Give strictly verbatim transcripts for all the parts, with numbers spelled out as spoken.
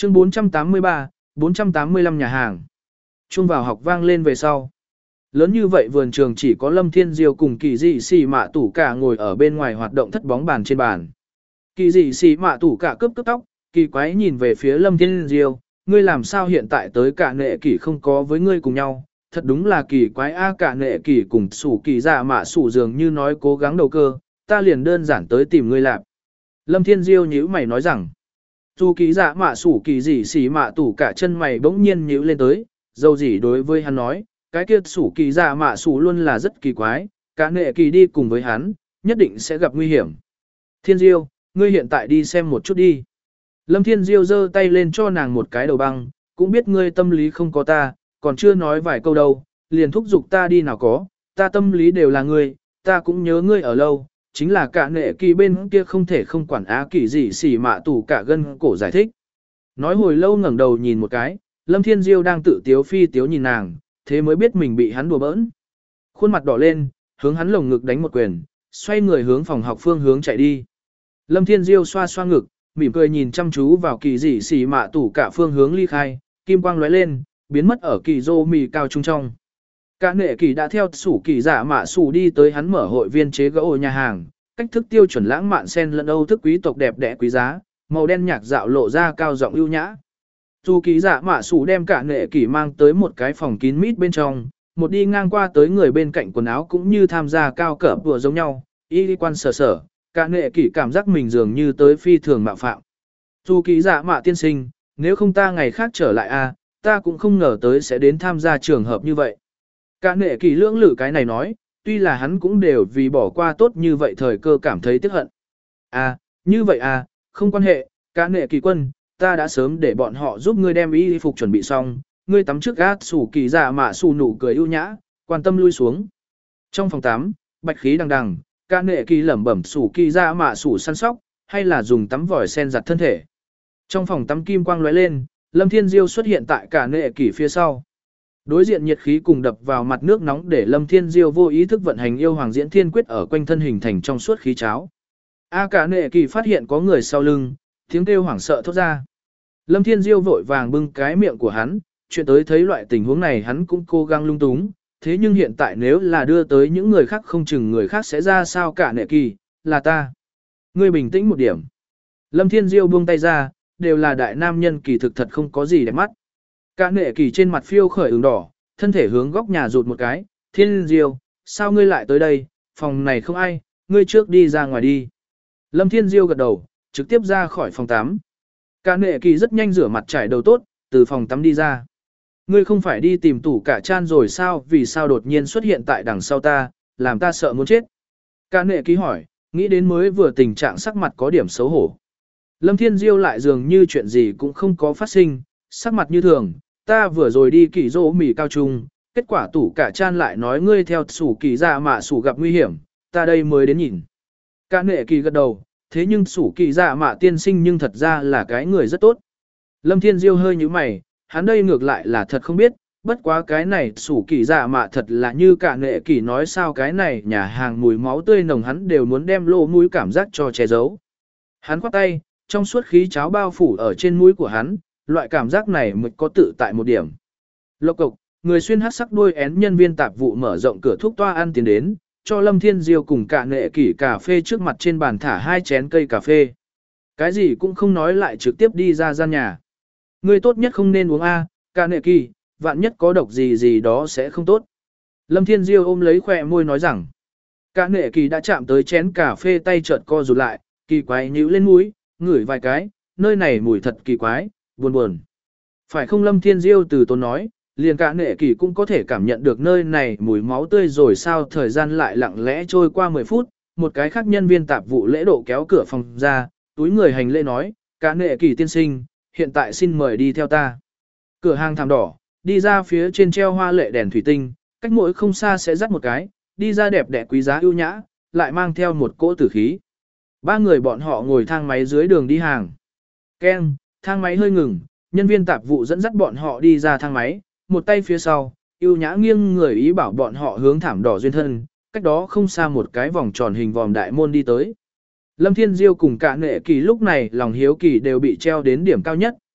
Chương bốn trăm tám mươi ba, bốn trăm tám mươi lăm nhà hàng. Chuông vào học vang lên về sau. Lớn như vậy vườn trường chỉ có Lâm Thiên Diêu cùng kỳ dị xì mạ tủ cả ngồi ở bên ngoài hoạt động thất bóng bàn trên bàn. Kỳ dị xì mạ tủ cả cướp cướp tóc, kỳ quái nhìn về phía Lâm Thiên Diêu, ngươi làm sao hiện tại tới cả nệ kỳ không có với ngươi cùng nhau, thật đúng là kỳ quái a. Cả nệ kỳ cùng sủ kỳ dạ mạ sủ dường như nói cố gắng đầu cơ, ta liền đơn giản tới tìm ngươi lạp. Lâm Thiên Diêu nhíu mày nói rằng, dù kỳ dạ mạ sủ kỳ dị xì mạ tủ cả chân mày bỗng nhiên nhíu lên tới, dâu gì đối với hắn nói, cái kia sủ kỳ dạ mạ sủ luôn là rất kỳ quái, cả nệ kỳ đi cùng với hắn, nhất định sẽ gặp nguy hiểm. Thiên Diêu, ngươi hiện tại đi xem một chút đi. Lâm Thiên Diêu giơ tay lên cho nàng một cái đầu băng, cũng biết ngươi tâm lý không có ta, còn chưa nói vài câu đâu, liền thúc giục ta đi nào có, ta tâm lý đều là ngươi, ta cũng nhớ ngươi ở lâu, chính là cả nệ kỳ bên kia không thể không quản á kỳ gì xỉ mạ tủ cả gân cổ giải thích. Nói hồi lâu ngẩng đầu nhìn một cái, Lâm Thiên Diêu đang tự tiếu phi tiếu nhìn nàng, thế mới biết mình bị hắn đùa bỡn. Khuôn mặt đỏ lên, hướng hắn lồng ngực đánh một quyền, xoay người hướng phòng học phương hướng chạy đi. Lâm Thiên Diêu xoa xoa ngực, mỉm cười nhìn chăm chú vào kỳ dị xỉ mạ tủ cả phương hướng ly khai, kim quang lóe lên, biến mất ở kỳ rô mì cao trung trong. Cả nệ kỳ đã theo sủ kỳ giả mạ sủ đi tới hắn mở hội viên chế gỗ nhà hàng, cách thức tiêu chuẩn lãng mạn sen lẫn Âu thức quý tộc đẹp đẽ quý giá, màu đen nhạc dạo lộ ra cao giọng ưu nhã. Dù kỳ giả mạ sủ đem cả nệ kỳ mang tới một cái phòng kín mít bên trong, một đi ngang qua tới người bên cạnh quần áo cũng như tham gia cao cỡ vừa giống nhau, y đi quan sở sở, cả nệ kỳ cảm giác mình dường như tới phi thường mạo phạm. Dù kỳ giả mạ tiên sinh, nếu không ta ngày khác trở lại a, ta cũng không ngờ tới sẽ đến tham gia trường hợp như vậy. Cả nệ kỳ lưỡng lự cái này nói, tuy là hắn cũng đều vì bỏ qua tốt như vậy thời cơ cảm thấy tiếc hận. À, như vậy à, không quan hệ, cả nệ kỳ quân, ta đã sớm để bọn họ giúp ngươi đem y phục chuẩn bị xong, ngươi tắm trước gác sủ kỳ dạ mạ sủ nụ cười ưu nhã, quan tâm lui xuống. Trong phòng tắm, bạch khí đằng đằng, cả nệ kỳ lẩm bẩm sủ kỳ dạ mạ sủ săn sóc, hay là dùng tắm vòi sen giặt thân thể. Trong phòng tắm kim quang lóe lên, Lâm Thiên Diêu xuất hiện tại cả nệ kỳ phía sau. Đối diện nhiệt khí cùng đập vào mặt nước nóng để Lâm Thiên Diêu vô ý thức vận hành yêu hoàng diễn thiên quyết ở quanh thân hình thành trong suốt khí cháo. A cả nệ kỳ phát hiện có người sau lưng, tiếng kêu hoảng sợ thốt ra. Lâm Thiên Diêu vội vàng bưng cái miệng của hắn, chuyện tới thấy loại tình huống này hắn cũng cố gắng lung túng, thế nhưng hiện tại nếu là đưa tới những người khác không chừng người khác sẽ ra sao. Cả nệ kỳ, là ta. Ngươi bình tĩnh một điểm. Lâm Thiên Diêu buông tay ra, đều là đại nam nhân kỳ thực thật không có gì đẹp mắt. Cả nệ kỳ trên mặt phiêu khởi ửng đỏ, thân thể hướng góc nhà rụt một cái, Thiên Diêu, sao ngươi lại tới đây, phòng này không ai, ngươi trước đi ra ngoài đi. Lâm Thiên Diêu gật đầu, trực tiếp ra khỏi phòng tắm. Cả nệ kỳ rất nhanh rửa mặt trải đầu tốt, từ phòng tắm đi ra. Ngươi không phải đi tìm tủ cả chan rồi sao, vì sao đột nhiên xuất hiện tại đằng sau ta, làm ta sợ muốn chết. Cả nệ kỳ hỏi, nghĩ đến mới vừa tình trạng sắc mặt có điểm xấu hổ. Lâm Thiên Diêu lại dường như chuyện gì cũng không có phát sinh, sắc mặt như thường, ta vừa rồi đi kỳ rô mì cao trung, kết quả tủ cả chan lại nói ngươi theo sủ kỳ dạ mạ sủ gặp nguy hiểm, ta đây mới đến nhìn. Cả nệ kỳ gật đầu, thế nhưng sủ kỳ dạ mạ tiên sinh nhưng thật ra là cái người rất tốt. Lâm Thiên Diêu hơi nhíu mày, hắn đây ngược lại là thật không biết, bất quá cái này sủ kỳ dạ mạ thật là như cả nệ kỳ nói sao cái này nhà hàng mùi máu tươi nồng hắn đều muốn đem lỗ mũi cảm giác cho che giấu. Hắn khoát tay, trong suốt khí cháo bao phủ ở trên mũi của hắn, loại cảm giác này mới có tự tại một điểm. Lộc cộc, người xuyên hát sắc đuôi én nhân viên tạp vụ mở rộng cửa thuốc toa ăn tiến đến, cho Lâm Thiên Diêu cùng cả nệ kỷ cà phê trước mặt trên bàn thả hai chén cây cà phê. Cái gì cũng không nói lại trực tiếp đi ra gian nhà. Người tốt nhất không nên uống A, cả nệ kỳ, vạn nhất có độc gì gì đó sẽ không tốt. Lâm Thiên Diêu ôm lấy khỏe môi nói rằng, cả nệ kỳ đã chạm tới chén cà phê tay chợt co rụt lại, kỳ quái nhíu lên mũi, ngửi vài cái, nơi này mùi thật kỳ quái, buồn buồn. Phải không? Lâm Thiên Diêu từ tốn nói, liền cả nệ kỳ cũng có thể cảm nhận được nơi này mùi máu tươi rồi sao. Thời gian lại lặng lẽ trôi qua mười phút, một cái khác nhân viên tạp vụ lễ độ kéo cửa phòng ra, túi người hành lễ nói, cả nệ kỳ tiên sinh, hiện tại xin mời đi theo ta. Cửa hàng thảm đỏ, đi ra phía trên treo hoa lệ đèn thủy tinh, cách mỗi không xa sẽ dắt một cái, đi ra đẹp đẽ quý giá ưu nhã, lại mang theo một cỗ tử khí. Ba người bọn họ ngồi thang máy dưới đường đi hàng. Keng, thang máy hơi ngừng, nhân viên tạp vụ dẫn dắt bọn họ đi ra thang máy, một tay phía sau, ưu nhã nghiêng người ý bảo bọn họ hướng thảm đỏ duyên thân, cách đó không xa một cái vòng tròn hình vòm đại môn đi tới. Lâm Thiên Diêu cùng cả nệ kỳ lúc này lòng hiếu kỳ đều bị treo đến điểm cao nhất,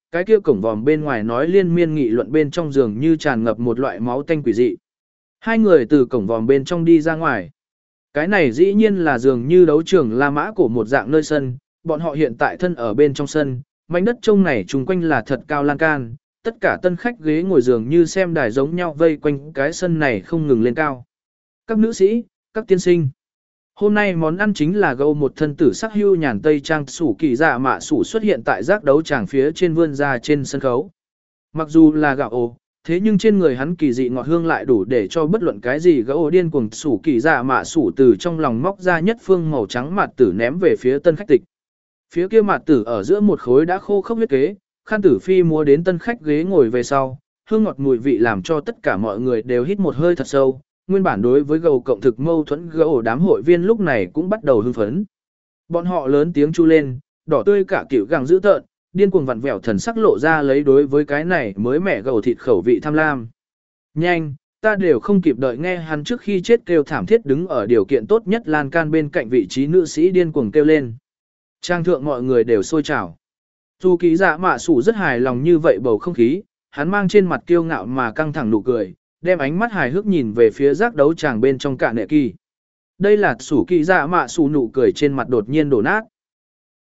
cái kia cổng vòm bên ngoài nói liên miên nghị luận bên trong giường như tràn ngập một loại máu tanh quỷ dị. Hai người từ cổng vòm bên trong đi ra ngoài. Cái này dĩ nhiên là dường như đấu trường La Mã của một dạng nơi sân, bọn họ hiện tại thân ở bên trong sân, mảnh đất trông này chung quanh là thật cao lan can, tất cả tân khách ghế ngồi giường như xem đài giống nhau vây quanh cái sân này không ngừng lên cao. Các nữ sĩ, các tiên sinh. Hôm nay món ăn chính là gâu một thân tử sắc hưu nhàn tây trang sủ kỳ dạ mạ sủ xuất hiện tại giác đấu tràng phía trên vươn ra trên sân khấu. Mặc dù là gạo ồ, thế nhưng trên người hắn kỳ dị ngọt hương lại đủ để cho bất luận cái gì gỗ điên cuồng sủ kỳ dạ mạ sủ từ trong lòng móc ra nhất phương màu trắng mạt tử ném về phía tân khách tịch. Phía kia mạt tử ở giữa một khối đã khô khốc huyết kế, khăn tử phi múa đến tân khách ghế ngồi về sau, hương ngọt mùi vị làm cho tất cả mọi người đều hít một hơi thật sâu. Nguyên bản đối với gầu cộng thực mâu thuẫn gỗ đám hội viên lúc này cũng bắt đầu hưng phấn. Bọn họ lớn tiếng chu lên, đỏ tươi cả kiểu gàng dữ tợn, điên cuồng vặn vẹo thần sắc lộ ra lấy đối với cái này mới mẻ gầu thịt khẩu vị tham lam. Nhanh, ta đều không kịp đợi nghe hắn trước khi chết kêu thảm thiết đứng ở điều kiện tốt nhất lan can bên cạnh vị trí nữ sĩ điên cuồng kêu lên. Trang thượng mọi người đều sôi trào. Dù ký dạ mạ sủ rất hài lòng như vậy bầu không khí, hắn mang trên mặt kiêu ngạo mà căng thẳng nụ cười, đem ánh mắt hài hước nhìn về phía giác đấu tràng bên trong cả nệ kỳ. Đây là sủ kỳ dạ mạ sủ nụ cười trên mặt đột nhiên đổ nát.